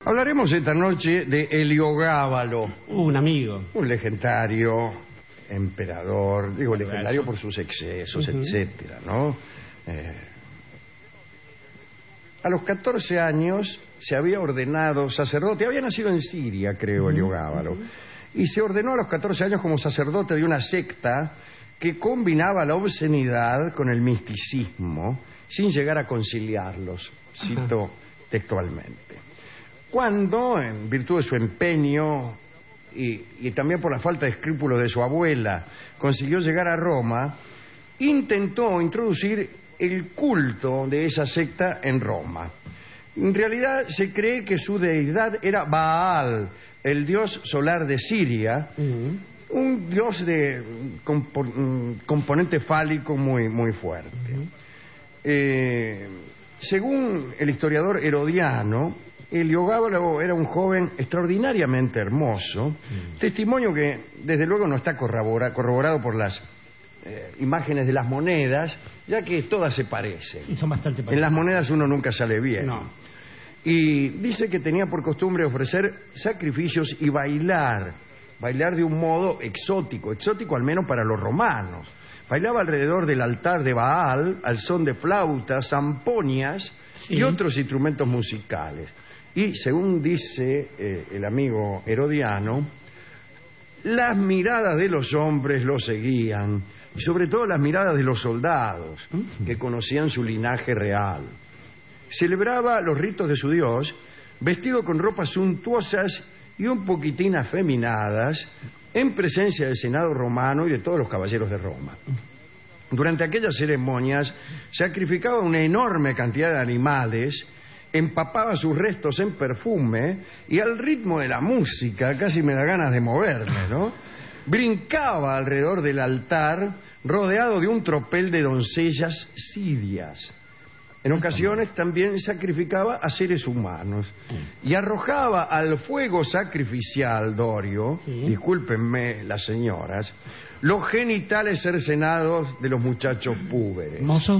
Hablaremos esta noche de Heliogábalo, Un amigo. un legendario emperador, digo legendario por sus excesos, etcétera, ¿no? A los 14 años se había ordenado sacerdote, había nacido en Siria, creo, Heliogábalo, y se ordenó a los 14 años como sacerdote de una secta que combinaba la obscenidad con el misticismo, sin llegar a conciliarlos, cito textualmente. Cuando, en virtud de su empeño y también por la falta de escrúpulos de su abuela, consiguió llegar a Roma, intentó introducir el culto de esa secta en Roma. En realidad se cree que su deidad era Baal, el dios solar de Siria, un dios de componente fálico muy fuerte. Según el historiador Herodiano, Heliogábalo era un joven extraordinariamente hermoso, testimonio que desde luego no está corroborado por las imágenes de las monedas, ya que todas se parecen. Y son bastante parecidas. En las monedas uno nunca sale bien. No. Y dice que tenía por costumbre ofrecer sacrificios y bailar de un modo exótico al menos para los romanos. Bailaba alrededor del altar de Baal al son de flautas, zamponias y otros instrumentos musicales. Y según dice el amigo Herodiano, las miradas de los hombres lo seguían, y sobre todo las miradas de los soldados, que conocían su linaje real. Celebraba los ritos de su dios, vestido con ropas suntuosas y un poquitín afeminadas, en presencia del Senado romano y de todos los caballeros de Roma. Durante aquellas ceremonias sacrificaba una enorme cantidad de animales, empapaba sus restos en perfume y al ritmo de la música, casi me da ganas de moverme, ¿no? Brincaba alrededor del altar rodeado de un tropel de doncellas sirias. En ocasiones también sacrificaba a seres humanos y arrojaba al fuego sacrificial, Dorio, discúlpenme las señoras, los genitales cercenados de los muchachos púberes. ¿Mozo?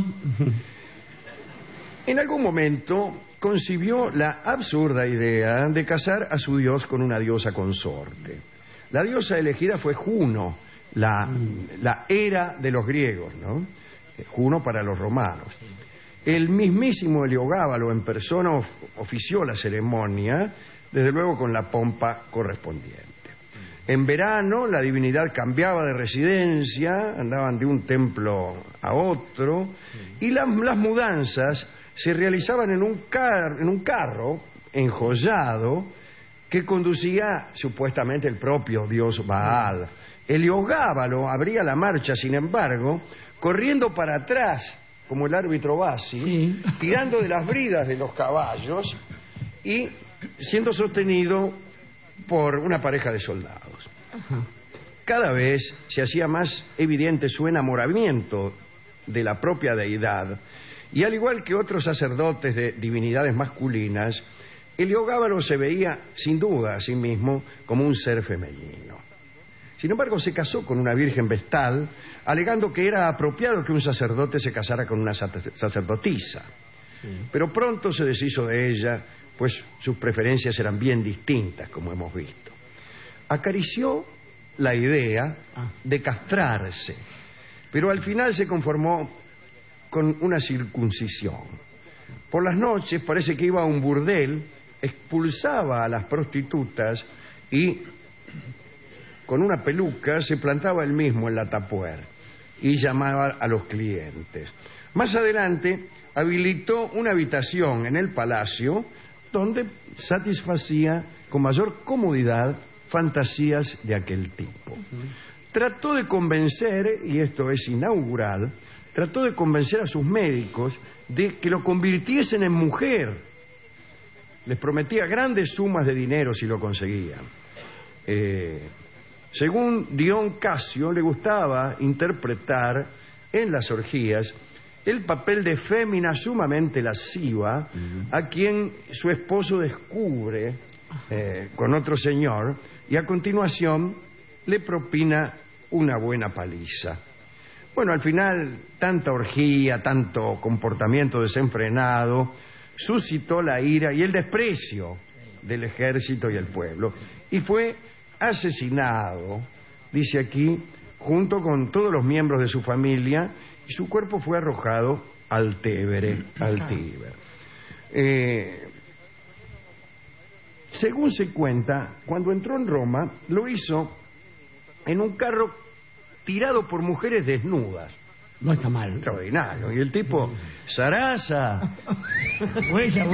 En algún momento concibió la absurda idea de casar a su dios con una diosa consorte. La diosa elegida fue Juno, la Hera de los griegos, ¿no? Juno para los romanos. El mismísimo Heliogábalo en persona ofició la ceremonia, desde luego con la pompa correspondiente. En verano la divinidad cambiaba de residencia, andaban de un templo a otro, y las mudanzas se realizaban en un carro enjollado que conducía supuestamente el propio dios Baal. Heliogábalo abría la marcha, sin embargo, corriendo para atrás, como el árbitro Bassi, tirando de las bridas de los caballos y siendo sostenido por una pareja de soldados. Cada vez se hacía más evidente su enamoramiento de la propia deidad, y al igual que otros sacerdotes de divinidades masculinas, Heliogábalo se veía sin duda a sí mismo como un ser femenino. Sin embargo, se casó con una virgen vestal, alegando que era apropiado que un sacerdote se casara con una sacerdotisa. Pero pronto se deshizo de ella, pues sus preferencias eran bien distintas, como hemos visto. Acarició la idea de castrarse, pero al final se conformó con una circuncisión. Por las noches parece que iba a un burdel, expulsaba a las prostitutas y con una peluca se plantaba él mismo en la tapuer y llamaba a los clientes. Más adelante habilitó una habitación en el palacio donde satisfacía con mayor comodidad fantasías de aquel tipo. Trató de convencer, y esto es inaugural, trató de convencer a sus médicos de que lo convirtiesen en mujer. Les prometía grandes sumas de dinero si lo conseguían. Según Dion Casio, le gustaba interpretar en las orgías el papel de fémina sumamente lasciva a quien su esposo descubre con otro señor y a continuación le propina una buena paliza. Bueno, al final, tanta orgía, tanto comportamiento desenfrenado, suscitó la ira y el desprecio del ejército y el pueblo. Y fue asesinado, dice aquí, junto con todos los miembros de su familia, y su cuerpo fue arrojado al Tíber. Según se cuenta, cuando entró en Roma, lo hizo en un carro tirado por mujeres desnudas. No está mal. Extraordinario. Y el tipo, Sarasa. Huella.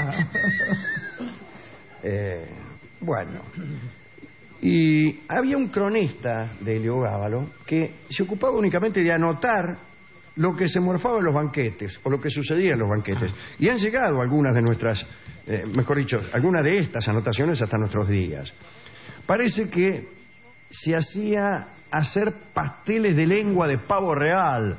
Bueno. Y había un cronista de Heliogábalo que se ocupaba únicamente de anotar lo que se morfaba en los banquetes o lo que sucedía en los banquetes. Y han llegado algunas de nuestras, mejor dicho, algunas de estas anotaciones hasta nuestros días. Parece que se hacía hacer pasteles de lengua de pavo real.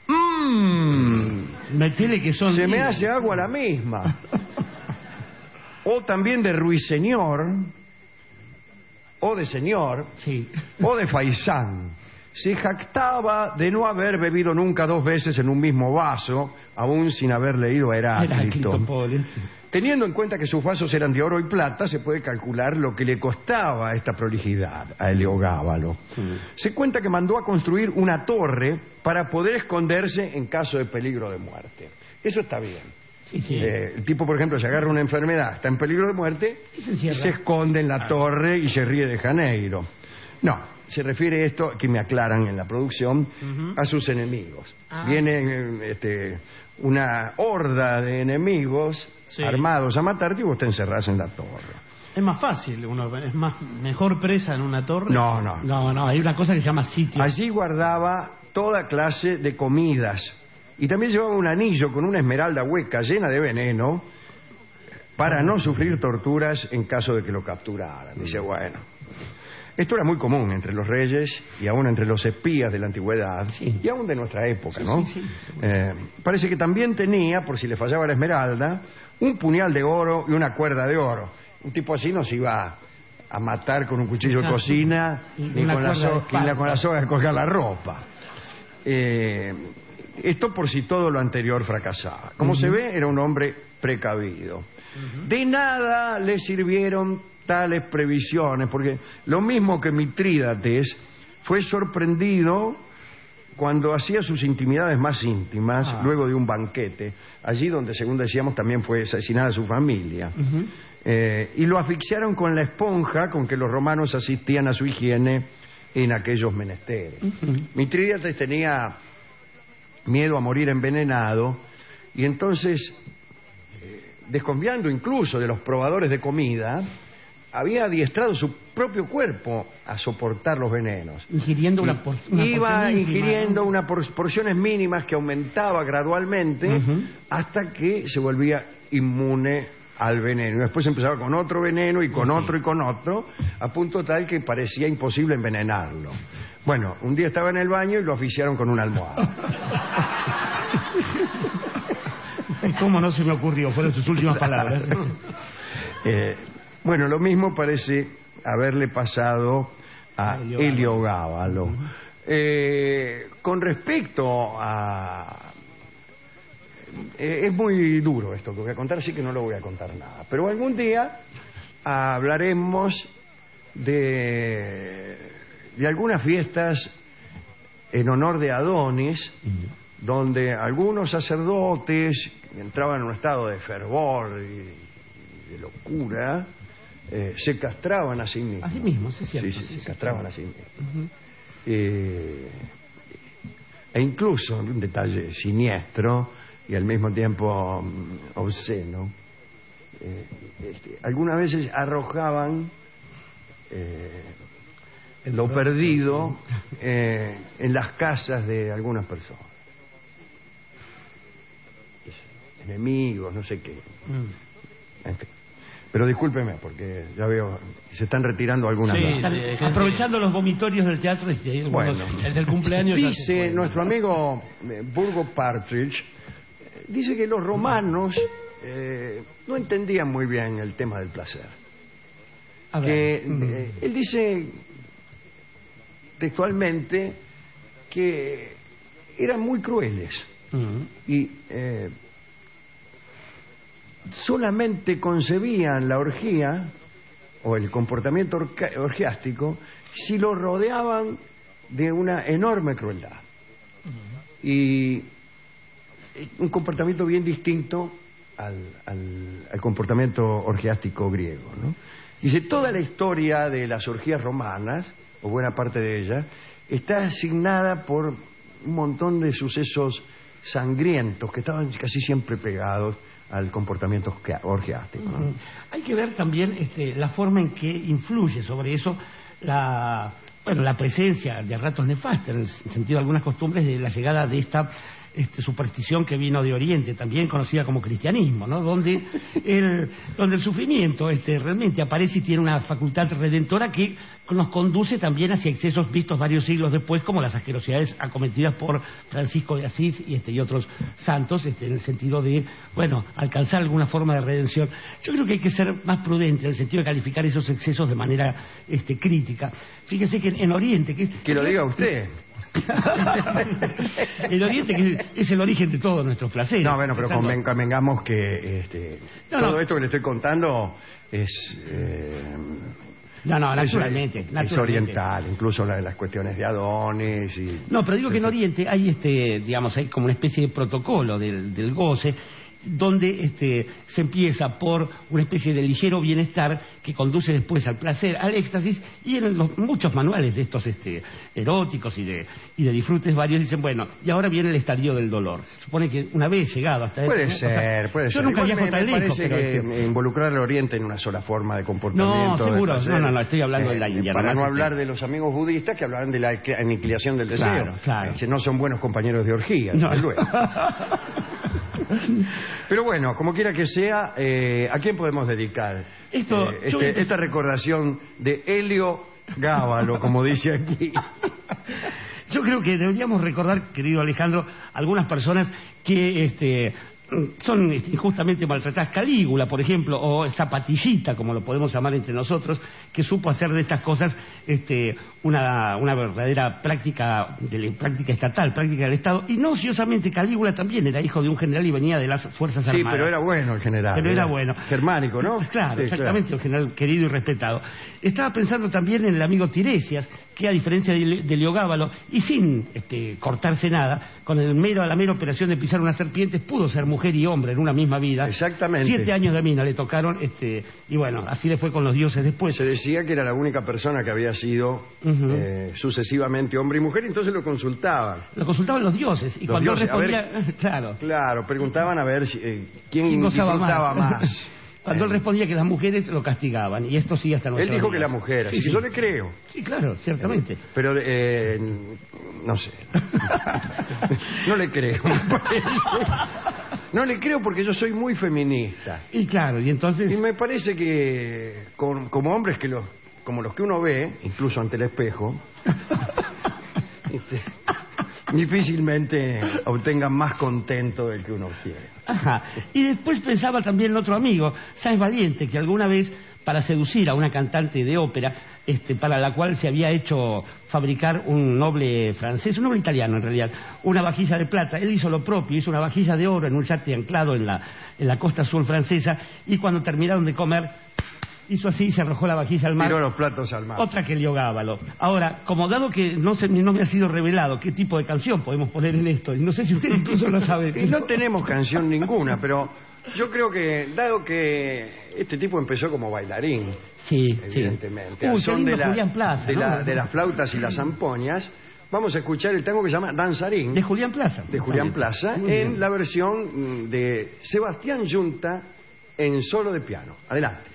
Metele que son... Se me hace agua la misma. O también de ruiseñor, o de señor, sí, o de faisán. Se jactaba de no haber bebido nunca 2 veces en un mismo vaso, aún sin haber leído a Heráclito. Teniendo en cuenta que sus vasos eran de oro y plata, se puede calcular lo que le costaba esta prolijidad a Heliogábalo. Se cuenta que mandó a construir una torre para poder esconderse en caso de peligro de muerte. Eso está bien. Sí. El tipo, por ejemplo, se agarra una enfermedad, está en peligro de muerte, se esconde en la torre y se ríe de Janeiro. No, se refiere esto, que me aclaran en la producción, a sus enemigos. Viene una horda de enemigos armados a matarte y vos te encerrás en la torre. Es más fácil, es mejor presa en una torre. No, hay una cosa que se llama sitio. Allí guardaba toda clase de comidas y también llevaba un anillo con una esmeralda hueca llena de veneno para no sufrir torturas en caso de que lo capturaran. Dice, bueno, esto era muy común entre los reyes y aún entre los espías de la antigüedad y aún de nuestra época, ¿no? Parece que también tenía, por si le fallaba la esmeralda, un puñal de oro y una cuerda de oro. Un tipo así no se iba a matar con un cuchillo de cocina ni con la soga de colgar la ropa. Esto por si todo lo anterior fracasaba. Como se ve, era un hombre precavido. De nada le sirvieron tales previsiones, porque lo mismo que Mitrídates fue sorprendido cuando hacía sus intimidades más íntimas, luego de un banquete, allí donde, según decíamos, también fue asesinada su familia. Y lo asfixiaron con la esponja con que los romanos asistían a su higiene en aquellos menesteres. Mitrídates tenía miedo a morir envenenado y entonces, desconfiando incluso de los probadores de comida, había adiestrado su propio cuerpo a soportar los venenos. Ingiriendo iba ingiriendo unas porciones mínimas que aumentaba gradualmente hasta que se volvía inmune al veneno. Y después empezaba con otro veneno y con otro y con otro, a punto tal que parecía imposible envenenarlo. Bueno, un día estaba en el baño y lo asfixiaron con una almohada. ¿Cómo no se me ocurrió? Fueron sus últimas palabras. Bueno, lo mismo parece haberle pasado a Heliogábalo. Con respecto a... es muy duro esto que voy a contar, así que no lo voy a contar nada. Pero algún día hablaremos de algunas fiestas en honor de Adonis, donde algunos sacerdotes entraban en un estado de fervor y de locura, se castraban a sí mismos. A sí mismos, es cierto. Sí, se castraban a sí mismos. E incluso, un detalle siniestro y al mismo tiempo obsceno, algunas veces arrojaban lo perdido en las casas de algunas personas. Enemigos, no sé qué. En fin. Pero discúlpeme, porque ya veo que se están retirando algunas. Aprovechando los vomitorios del teatro, bueno, el del cumpleaños. Dice nuestro amigo Burgo Partridge, dice que los romanos no entendían muy bien el tema del placer. Él dice textualmente que eran muy crueles y solamente concebían la orgía o el comportamiento orgiástico si lo rodeaban de una enorme crueldad. Y un comportamiento bien distinto al comportamiento orgiástico griego, ¿no? Dice, toda la historia de las orgías romanas, o buena parte de ella, está asignada por un montón de sucesos sangrientos que estaban casi siempre pegados al comportamiento orgiástico, ¿no? Hay que ver también la forma en que influye sobre eso la presencia de ratos nefastos, en el sentido de algunas costumbres de la llegada de esta superstición que vino de Oriente, también conocida como cristianismo, ¿no? Donde el sufrimiento realmente aparece y tiene una facultad redentora que nos conduce también hacia excesos vistos varios siglos después, como las asquerosidades acometidas por Francisco de Asís y otros santos, en el sentido de, alcanzar alguna forma de redención. Yo creo que hay que ser más prudente en el sentido de calificar esos excesos de manera crítica. Fíjese que en Oriente... Que lo diga usted. El Oriente, que es el origen de todos nuestros placeres. No, bueno, pero convengamos que todo esto que le estoy contando es... naturalmente. Es oriental, incluso las cuestiones de Adonis y... No, pero digo que en Oriente hay hay como una especie de protocolo del goce, donde se empieza por una especie de ligero bienestar que conduce después al placer, al éxtasis, y en muchos manuales de estos eróticos y de disfrutes varios dicen, y ahora viene el estadio del dolor. Supone que una vez llegado hasta... Puede ser. Yo nunca viajo tan lejos, pero... que involucrar al Oriente en una sola forma de comportamiento... No, seguro, no, estoy hablando de la India. Para no hablar de los amigos budistas que hablaban de la aniquilación del deseo. Claro. No son buenos compañeros de orgía, no. Luego. Pero bueno, como quiera que sea, ¿a quién podemos dedicar esta recordación de Helio Gábalo, como dice aquí? Yo creo que deberíamos recordar, querido Alejandro, algunas personas que son injustamente maltratadas. Calígula, por ejemplo, o Zapatillita, como lo podemos llamar entre nosotros, que supo hacer de estas cosas una verdadera práctica estatal, práctica del Estado. Y no ociosamente, Calígula también era hijo de un general y venía de las Fuerzas Armadas. Sí, pero era bueno el general. Pero era bueno. Germánico, ¿no? Claro, sí, exactamente, claro. Un general querido y respetado. Estaba pensando también en el amigo Tiresias, que a diferencia de Heliogábalo, y sin cortarse nada, con la mera operación de pisar una serpiente, pudo ser mujer y hombre en una misma vida. Exactamente. 7 años de mina le tocaron, y así le fue con los dioses después. Se decía que era la única persona que había sido sucesivamente hombre y mujer, y entonces lo consultaban. Lo consultaban los dioses, y los cuando dioses, respondía... Claro, preguntaban a ver quién disfrutaba más. Cuando él respondía que las mujeres lo castigaban, y esto sigue hasta nuestros Él dijo días. que la mujer, así que yo le creo. Sí, claro, ciertamente. Pero, no sé. No le creo. No le creo porque yo soy muy feminista. Y claro, y entonces... Y me parece que como hombres como los que uno ve, incluso ante el espejo, difícilmente obtengan más contento del que uno quiere. Ajá. Y después pensaba también en otro amigo, Sáenz Valiente, que alguna vez, para seducir a una cantante de ópera, para la cual se había hecho fabricar un noble francés, un noble italiano en realidad, una vajilla de plata. Él hizo lo propio, hizo una vajilla de oro en un yate anclado en la costa azul francesa, y cuando terminaron de comer, hizo así y se arrojó la vajilla al mar. Tiró los platos al mar. Otra que Heliogábalo. Ahora, como dado que no me ha sido revelado qué tipo de canción podemos poner en esto, y no sé si usted incluso lo sabe. Y no tenemos canción ninguna, pero yo creo que, dado que este tipo empezó como bailarín, evidentemente, al son de las flautas y las zampoñas, vamos a escuchar el tango que se llama Danzarín. De Julián Plaza. De Julián Plaza, en la versión de Sebastián Yunta en solo de piano. Adelante.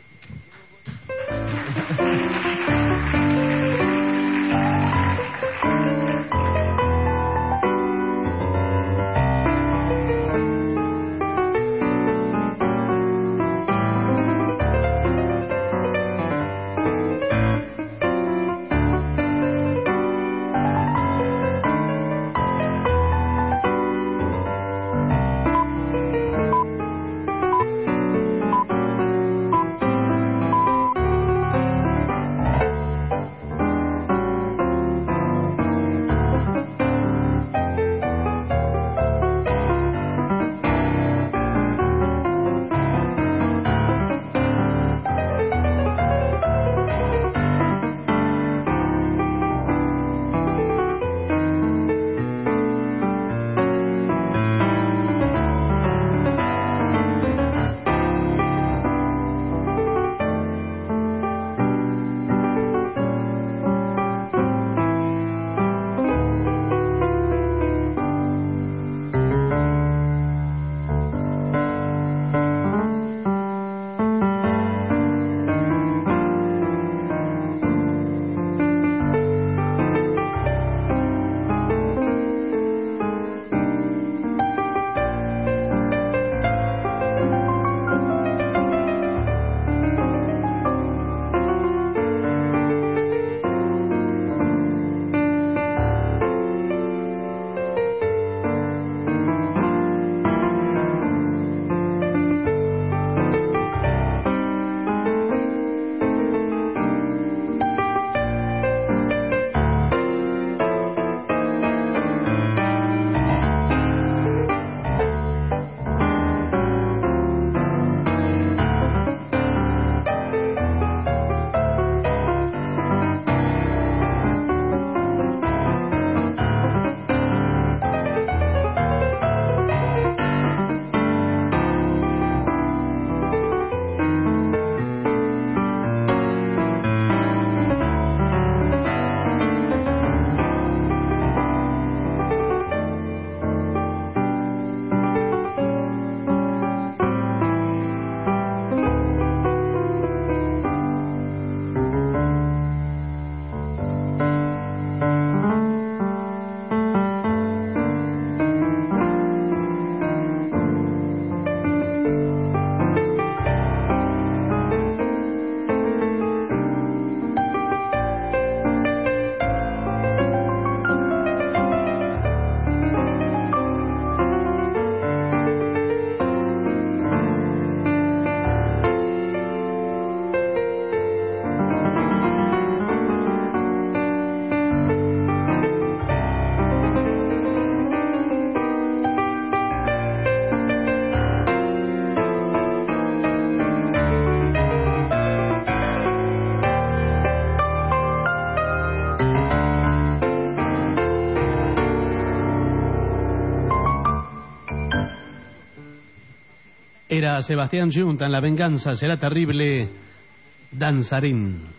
era Sebastián Yunta en La venganza será terrible, Danzarín.